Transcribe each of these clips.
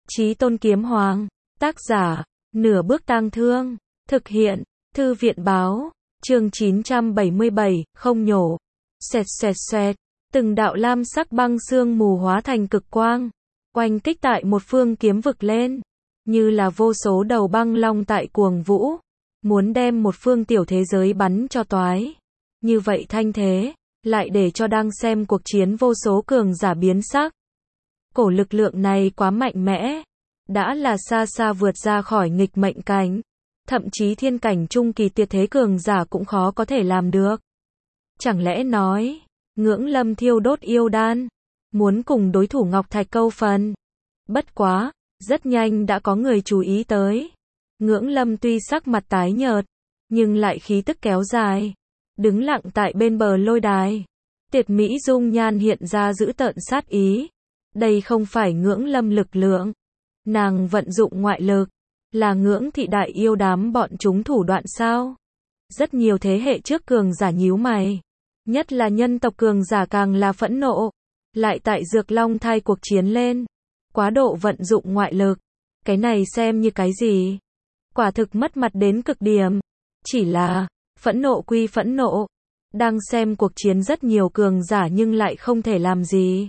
Chí Tôn Kiếm Hoàng, tác giả, Nửa Bước Tang Thương, thực hiện, Thư viện báo, chương 977, không nhổ, xoẹt xoẹt xoẹt, từng đạo lam sắc băng sương mù hóa thành cực quang, oanh kích tại một phương kiếm vực lên, như là vô số đầu băng long tại cuồng vũ, muốn đem một phương tiểu thế giới bắn cho toái. Như vậy thanh thế, lại để cho đang xem cuộc chiến vô số cường giả biến sắc. Cổ lực lượng này quá mạnh mẽ, đã là xa xa vượt ra khỏi nghịch mệnh cảnh, thậm chí thiên cảnh trung kỳ tuyệt thế cường giả cũng khó có thể làm được. Chẳng lẽ nói, Ngưỡng Lâm thiêu đốt yêu đan, muốn cùng đối thủ Ngọc Thạch câu phần. Bất quá, rất nhanh đã có người chú ý tới. Ngưỡng Lâm tuy sắc mặt tái nhợt, nhưng lại khí tức kéo dài, đứng lặng tại bên bờ lôi đài. Tuyệt mỹ dung nhan hiện ra dữ tợn sát ý. Đây không phải Ngưỡng Lâm lực lượng, nàng vận dụng ngoại lực, là Ngưỡng thị đại yêu đám bọn chúng thủ đoạn sao? Rất nhiều thế hệ trước cường giả nhíu mày, nhất là nhân tộc cường giả càng là phẫn nộ, lại tại Dược Long thai cuộc chiến lên, quá độ vận dụng ngoại lực, cái này xem như cái gì? Quả thực mất mặt đến cực điểm. Chỉ là, phẫn nộ quy phẫn nộ, đang xem cuộc chiến rất nhiều cường giả nhưng lại không thể làm gì.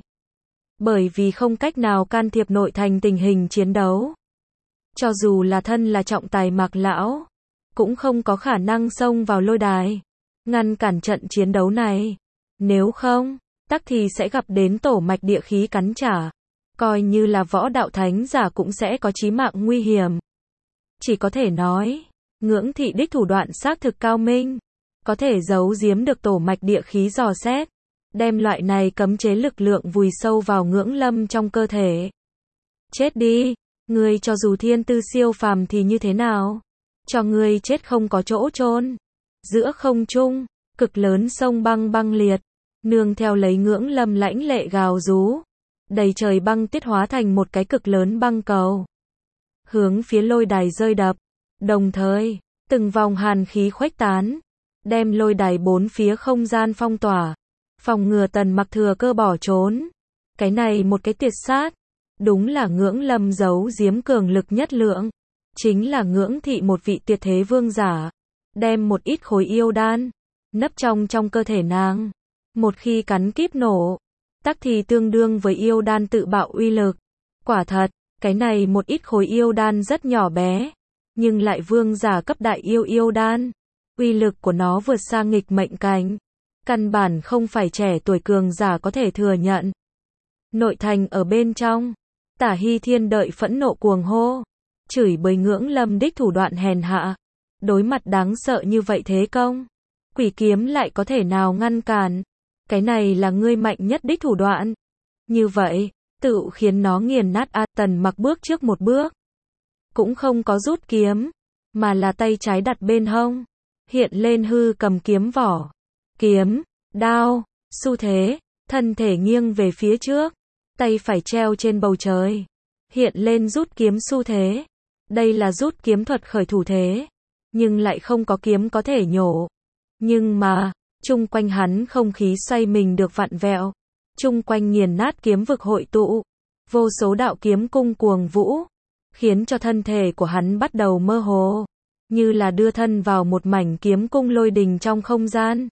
Bởi vì không cách nào can thiệp nội thành tình hình chiến đấu. Cho dù là thân là trọng tài Mạc lão, cũng không có khả năng xông vào lôi đài, ngăn cản trận chiến đấu này. Nếu không, tắc thì sẽ gặp đến tổ mạch địa khí cắn trả. Coi như là võ đạo thánh giả cũng sẽ có chí mạng nguy hiểm. Chỉ có thể nói, Ngưỡng thị đích thủ đoạn xác thực cao minh, có thể giấu giếm được tổ mạch địa khí dò xét, đem loại này cấm chế lực lượng vùi sâu vào Ngưỡng Lâm trong cơ thể. Chết đi, ngươi cho dù thiên tư siêu phàm thì như thế nào? Cho ngươi chết không có chỗ chôn. Giữa không trung, cực lớn sông băng băng liệt, nương theo lấy Ngưỡng Lâm lãnh lệ gào rú, đầy trời băng tiết hóa thành một cái cực lớn băng cầu, hướng phía lôi đài rơi đập. Đồng thời, từng vòng hàn khí khuếch tán, đem lôi đài bốn phía không gian phong tỏa, phòng ngừa Tần Mặc thừa cơ bỏ trốn. Cái này một cái tuyệt sát, đúng là Ngưỡng Lâm giấu giếm cường lực nhất lượng, chính là Ngưỡng thị một vị tuyệt thế vương giả, đem một ít khối yêu đan nấp trong cơ thể nàng, một khi cắn kíp nổ, tắc thì tương đương với yêu đan tự bạo uy lực. Quả thật, cái này một ít khối yêu đan rất nhỏ bé, nhưng lại vương giả cấp đại yêu đan, uy lực của nó vượt xa nghịch mệnh cảnh, căn bản không phải trẻ tuổi cường giả có thể thừa nhận. Nội thành ở bên trong, Tả Hy Thiên đợi phẫn nộ cuồng hô, chửi bới Ngưỡng Lâm đích thủ đoạn hèn hạ. Đối mặt đáng sợ như vậy thế công, quỷ kiếm lại có thể nào ngăn cản? Cái này là ngươi mạnh nhất đích thủ đoạn. Như vậy, tự khiến nó nghiền nát. Tần Mặc bước trước một bước, cũng không có rút kiếm, mà là tay trái đặt bên hông, hiện lên hư cầm kiếm vỏ, kiếm, đao, xu thế, thân thể nghiêng về phía trước, tay phải treo trên bầu trời, hiện lên rút kiếm xu thế. Đây là rút kiếm thuật khởi thủ thế, nhưng lại không có kiếm có thể nhổ. Nhưng mà, chung quanh hắn không khí xoay mình được vặn vẹo, chung quanh nghiền nát kiếm vực hội tụ, vô số đạo kiếm cung cuồng vũ, khiến cho thân thể của hắn bắt đầu mơ hồ, như là đưa thân vào một mảnh kiếm cung lôi đình trong không gian.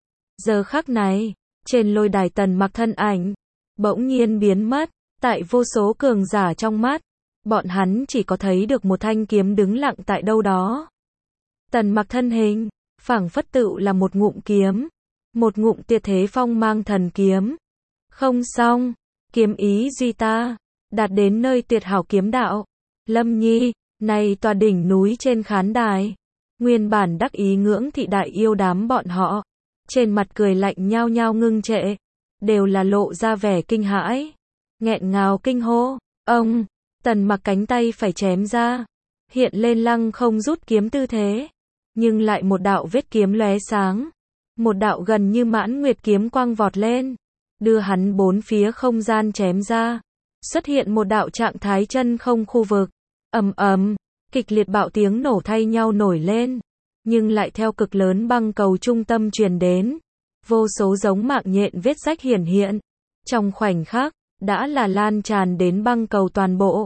Giờ khắc này, trên lôi đài Tần Mặc thân ảnh bỗng nhiên biến mất, tại vô số cường giả trong mắt, bọn hắn chỉ có thấy được một thanh kiếm đứng lặng tại đâu đó. Tần Mặc thân hình, phảng phất tựu là một ngụm kiếm, một ngụm tuyệt thế phong mang thần kiếm. Không xong, kiếm ý duy ta, đạt đến nơi tuyệt hảo kiếm đạo. Lâm Nhi, này tòa đỉnh núi trên khán đài, nguyên bản đắc ý Ngưỡng thị đại yêu đám bọn họ, trên mặt cười lạnh nhao nhao ngưng trệ, đều là lộ ra vẻ kinh hãi, nghẹn ngào kinh hô. Ông, Tần Mặc cánh tay phải chém ra, hiện lên lăng không rút kiếm tư thế, nhưng lại một đạo vết kiếm lóe sáng, một đạo gần như mãn nguyệt kiếm quang vọt lên, đưa hắn bốn phía không gian chém ra, xuất hiện một đạo trạng thái chân không khu vực. Ầm ầm, kịch liệt bạo tiếng nổ thay nhau nổi lên, nhưng lại theo cực lớn băng cầu trung tâm truyền đến, vô số giống mạng nhện vết rách hiển hiện, trong khoảnh khắc đã là lan tràn đến băng cầu toàn bộ.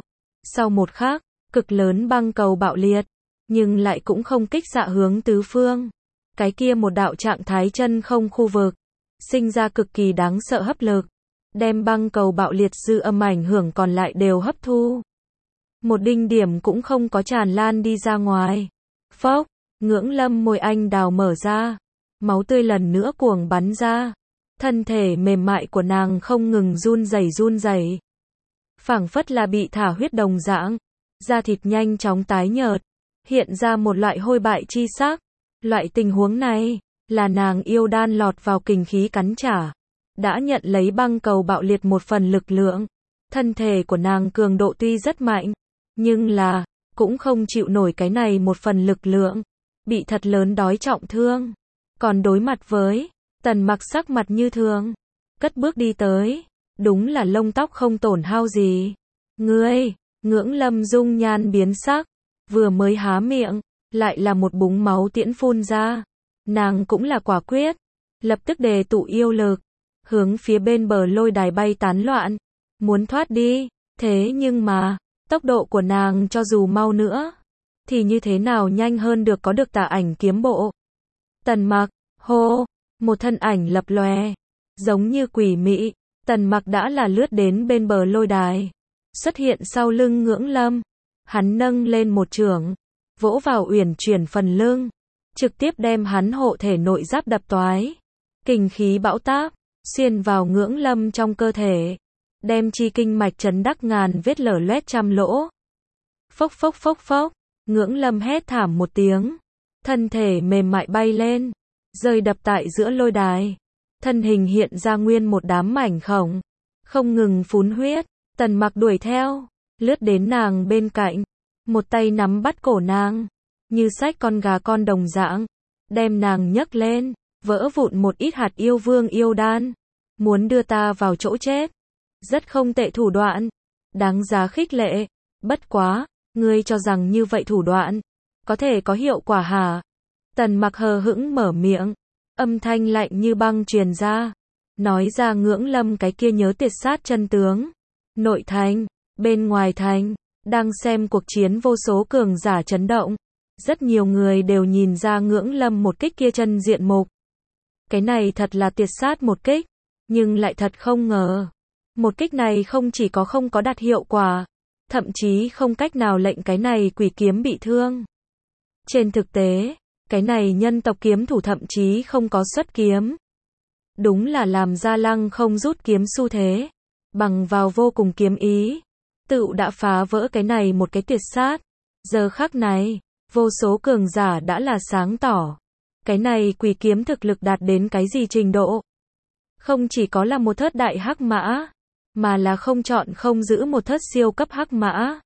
Sau một khắc, cực lớn băng cầu bạo liệt, nhưng lại cũng không kích xạ hướng tứ phương. Cái kia một đạo trạng thái chân không khu vực, sinh ra cực kỳ đáng sợ hấp lực, đem băng cầu bạo liệt dư âm ảnh hưởng còn lại đều hấp thu. Một đinh điểm cũng không có tràn lan đi ra ngoài. Phốc, Ngưỡng Lâm môi anh đào mở ra, máu tươi lần nữa cuồng bắn ra. Thân thể mềm mại của nàng không ngừng run rẩy. Phảng phất là bị thả huyết đồng dạng, da thịt nhanh chóng tái nhợt, hiện ra một loại hôi bại chi sắc. Loại tình huống này, là nàng yêu đan lọt vào kình khí cắn trả, đã nhận lấy băng cầu bạo liệt một phần lực lượng. Thân thể của nàng cường độ tuy rất mạnh, nhưng là, cũng không chịu nổi cái này một phần lực lượng, bị thật lớn đói trọng thương. Còn đối mặt với Tần Mặc sắc mặt như thường, cất bước đi tới, đúng là lông tóc không tổn hao gì. Ngươi, Ngưỡng Lâm dung nhan biến sắc, vừa mới há miệng, lại là một búng máu tiễn phun ra. Nàng cũng là quả quyết, lập tức đề tụ yêu lực, hướng phía bên bờ lôi đài bay tán loạn, muốn thoát đi. Thế nhưng mà, tốc độ của nàng cho dù mau nữa, thì như thế nào nhanh hơn được có được Tà Ảnh kiếm bộ. Tần Mặc, hô, một thân ảnh lập lòe, giống như quỷ mị, Tần Mặc đã là lướt đến bên bờ lôi đài, xuất hiện sau lưng Ngưỡng Lâm. Hắn nâng lên một chưởng, vỗ vào uyển chuyển phần lưng, trực tiếp đem hắn hộ thể nội giáp đập toái. Kình khí bão táp, xuyên vào Ngưỡng Lâm trong cơ thể, đem chi kinh mạch chấn đắc ngàn vết lở loét trăm lỗ. Phốc phốc phốc phốc, Ngưỡng Lâm hét thảm một tiếng, thân thể mềm mại bay lên, rơi đập tại giữa lôi đài. Thân hình hiện ra nguyên một đám mảnh khổng, không ngừng phún huyết. Tần Mặc đuổi theo, lướt đến nàng bên cạnh, một tay nắm bắt cổ nàng, như xách con gà con đồng dạng, đem nàng nhấc lên, vỡ vụn một ít hạt yêu vương yêu đan, muốn đưa ta vào chỗ chết. Rất không tệ thủ đoạn, đáng giá khích lệ. Bất quá, ngươi cho rằng như vậy thủ đoạn có thể có hiệu quả hả? Tần Mặc hờ hững mở miệng, âm thanh lạnh như băng truyền ra, nói ra Ngưỡng Lâm cái kia nhớ tiệt sát chân tướng. Nội thành, bên ngoài thành, đang xem cuộc chiến vô số cường giả chấn động. Rất nhiều người đều nhìn ra Ngưỡng Lâm một kích kia chân diện mục. Cái này thật là tiệt sát một kích, nhưng lại thật không ngờ. Một kích này không chỉ có không có đạt hiệu quả, thậm chí không cách nào lệnh cái này quỷ kiếm bị thương. Trên thực tế, cái này nhân tộc kiếm thủ thậm chí không có xuất kiếm. Đúng là làm ra lăng không rút kiếm xu thế, bằng vào vô cùng kiếm ý, tựu đã phá vỡ cái này một cái tiệt sát. Giờ khắc này, vô số cường giả đã là sáng tỏ, cái này quỷ kiếm thực lực đạt đến cái gì trình độ. Không chỉ có là một thất đại hắc mã, mà là không chọn không giữ một thất siêu cấp hắc mã.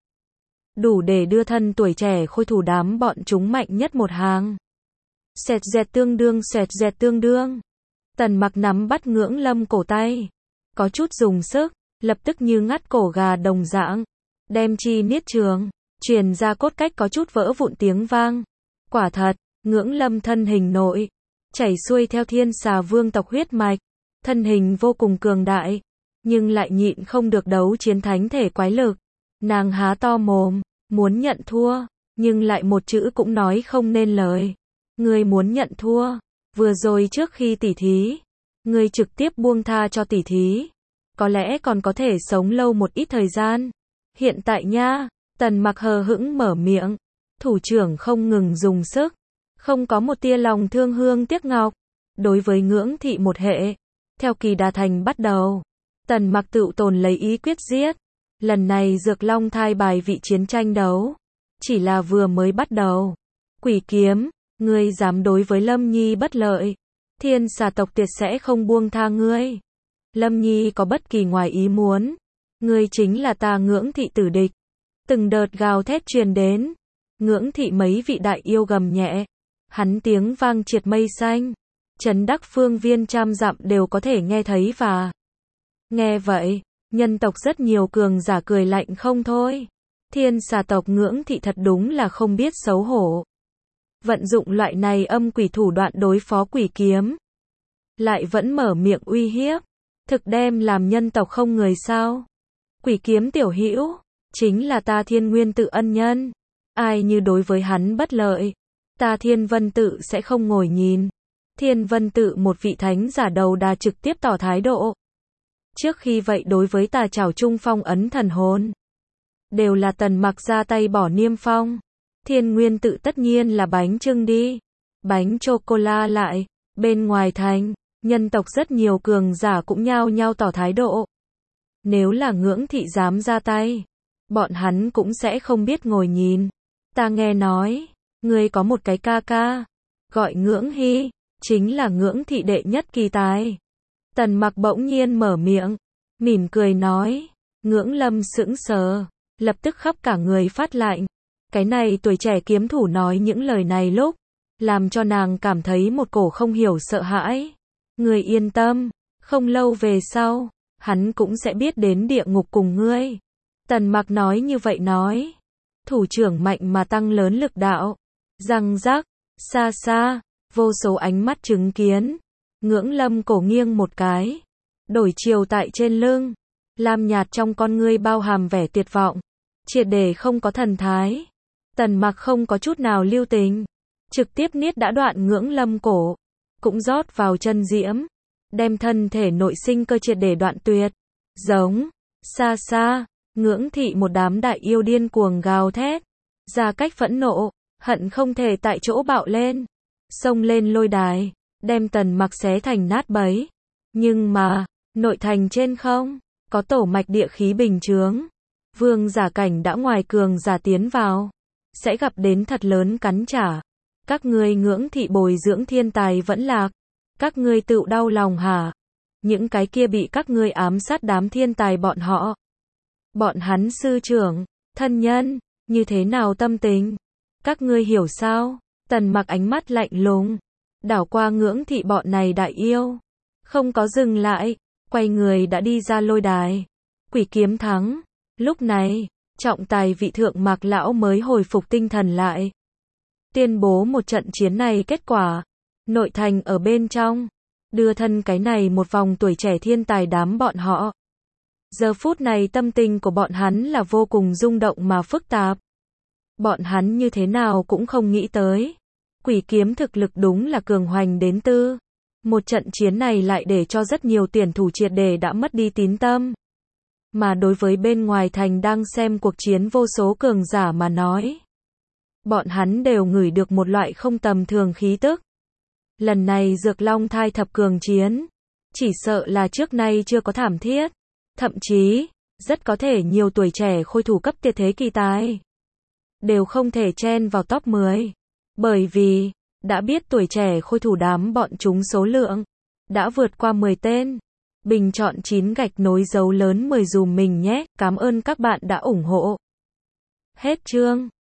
Đủ để đưa thân tuổi trẻ khôi thủ đám bọn chúng mạnh nhất một hàng. Xẹt dẹt tương đương. Tần Mặc nắm bắt Ngưỡng Lâm cổ tay, có chút dùng sức, lập tức như ngắt cổ gà đồng dạng, đem chi niết trường, truyền ra cốt cách có chút vỡ vụn tiếng vang. Quả thật, Ngưỡng Lâm thân hình nội, chảy xuôi theo thiên xà vương tộc huyết mạch, thân hình vô cùng cường đại, nhưng lại nhịn không được đấu chiến thánh thể quái lực. Nàng há to mồm, muốn nhận thua, nhưng lại một chữ cũng nói không nên lời. Ngươi muốn nhận thua, vừa rồi trước khi tỉ thí, ngươi trực tiếp buông tha cho tỉ thí, có lẽ còn có thể sống lâu một ít thời gian. Hiện tại nha, Tần Mặc hờ hững mở miệng, thủ trưởng không ngừng dùng sức, không có một tia lòng thương hương tiếc ngọc. Đối với Ngưỡng thị một hệ, theo kỳ đà thành bắt đầu, Tần Mặc tự tồn lấy ý quyết giết. Lần này Dược Long thai bài vị chiến tranh đấu, chỉ là vừa mới bắt đầu. Quỷ kiếm, ngươi dám đối với Lâm Nhi bất lợi, thiên xà tộc tuyệt sẽ không buông tha ngươi. Lâm Nhi có bất kỳ ngoài ý muốn, ngươi chính là ta Ngưỡng thị tử địch. Từng đợt gào thét truyền đến, Ngưỡng thị mấy vị đại yêu gầm nhẹ, hắn tiếng vang triệt mây xanh, chấn đắc phương viên trăm dặm đều có thể nghe thấy. Và nghe vậy, nhân tộc rất nhiều cường giả cười lạnh không thôi. Thiên xà tộc Ngưỡng thị thật đúng là không biết xấu hổ, vận dụng loại này âm quỷ thủ đoạn đối phó quỷ kiếm, lại vẫn mở miệng uy hiếp, thực đem làm nhân tộc không người sao. Quỷ kiếm tiểu hữu, chính là ta Thiên Nguyên tự ân nhân. Ai như đối với hắn bất lợi, ta Thiên Vân tự sẽ không ngồi nhìn. Thiên Vân tự một vị thánh giả đầu đà trực tiếp tỏ thái độ. Trước khi vậy đối với tà trảo trung phong ấn thần hồn, đều là Tần Mặc ra tay bỏ niêm phong. Thiên Nguyên tự tất nhiên là bánh chưng đi. Bánh chocola lại, bên ngoài thành, nhân tộc rất nhiều cường giả cũng nhao nhao tỏ thái độ. Nếu là Ngưỡng thị dám ra tay, bọn hắn cũng sẽ không biết ngồi nhìn. Ta nghe nói, ngươi có một cái ca ca, gọi Ngưỡng Hy, chính là Ngưỡng thị đệ nhất kỳ tài. Tần Mặc bỗng nhiên mở miệng, mỉm cười nói. Ngưỡng Lâm sững sờ, lập tức khắp cả người phát lạnh. Cái này tuổi trẻ kiếm thủ nói những lời này lúc, làm cho nàng cảm thấy một cổ không hiểu sợ hãi. Ngươi yên tâm, không lâu về sau, hắn cũng sẽ biết đến địa ngục cùng ngươi. Tần Mặc nói như vậy nói. Thủ trưởng mạnh mà tăng lớn lực đạo. Răng rắc, xa xa, vô số ánh mắt chứng kiến. Ngưỡng Lâm cổ nghiêng một cái, đổi chiều tại trên lưng. Lam nhạt trong con ngươi bao hàm vẻ tuyệt vọng, triệt để không có thần thái. Tần Mặc không có chút nào lưu tình, trực tiếp niết đã đoạn Ngưỡng Lâm cổ, cũng rót vào chân diễm, đem thân thể nội sinh cơ triệt để đoạn tuyệt. Giống, xa xa, Ngưỡng thị một đám đại yêu điên cuồng gào thét, ra cách phẫn nộ, hận không thể tại chỗ bạo lên, xông lên lôi đài, đem Tần Mặc xé thành nát bấy. Nhưng mà, nội thành trên không, có tổ mạch địa khí bình chướng. Vương giả cảnh đã ngoài cường giả tiến vào, sẽ gặp đến thật lớn cắn trả. Các ngươi Ngưỡng thị bồi dưỡng thiên tài vẫn lạc, các ngươi tự đau lòng hả? Những cái kia bị các ngươi ám sát đám thiên tài bọn hắn sư trưởng, thân nhân, như thế nào tâm tình? Các ngươi hiểu sao? Tần Mặc ánh mắt lạnh lùng, đảo qua Ngưỡng thị bọn này đại yêu, không có dừng lại, quay người đã đi ra lôi đài. Quỷ kiếm thắng. Lúc này, trọng tài vị thượng Mạc lão mới hồi phục tinh thần lại, tuyên bố một trận chiến này kết quả. Nội thành ở bên trong, đưa thân cái này một vòng tuổi trẻ thiên tài đám bọn họ. Giờ phút này tâm tình của bọn hắn là vô cùng rung động mà phức tạp. Bọn hắn như thế nào cũng không nghĩ tới, Quỷ kiếm thực lực đúng là cường hoành đến tư. Một trận chiến này lại để cho rất nhiều tuyển thủ triệt để đã mất đi tín tâm. Mà đối với bên ngoài thành đang xem cuộc chiến vô số cường giả mà nói, bọn hắn đều ngửi được một loại không tầm thường khí tức. Lần này Dược Long thai thập cường chiến, chỉ sợ là trước nay chưa có thảm thiết. Thậm chí, rất có thể nhiều tuổi trẻ khôi thủ cấp tuyệt thế kỳ tài đều không thể chen vào top 10. Bởi vì, đã biết tuổi trẻ khôi thủ đám bọn chúng số lượng đã vượt qua 10 tên. Bình chọn 9 gạch nối dấu lớn 10 dùm mình nhé. Cảm ơn các bạn đã ủng hộ. Hết chương.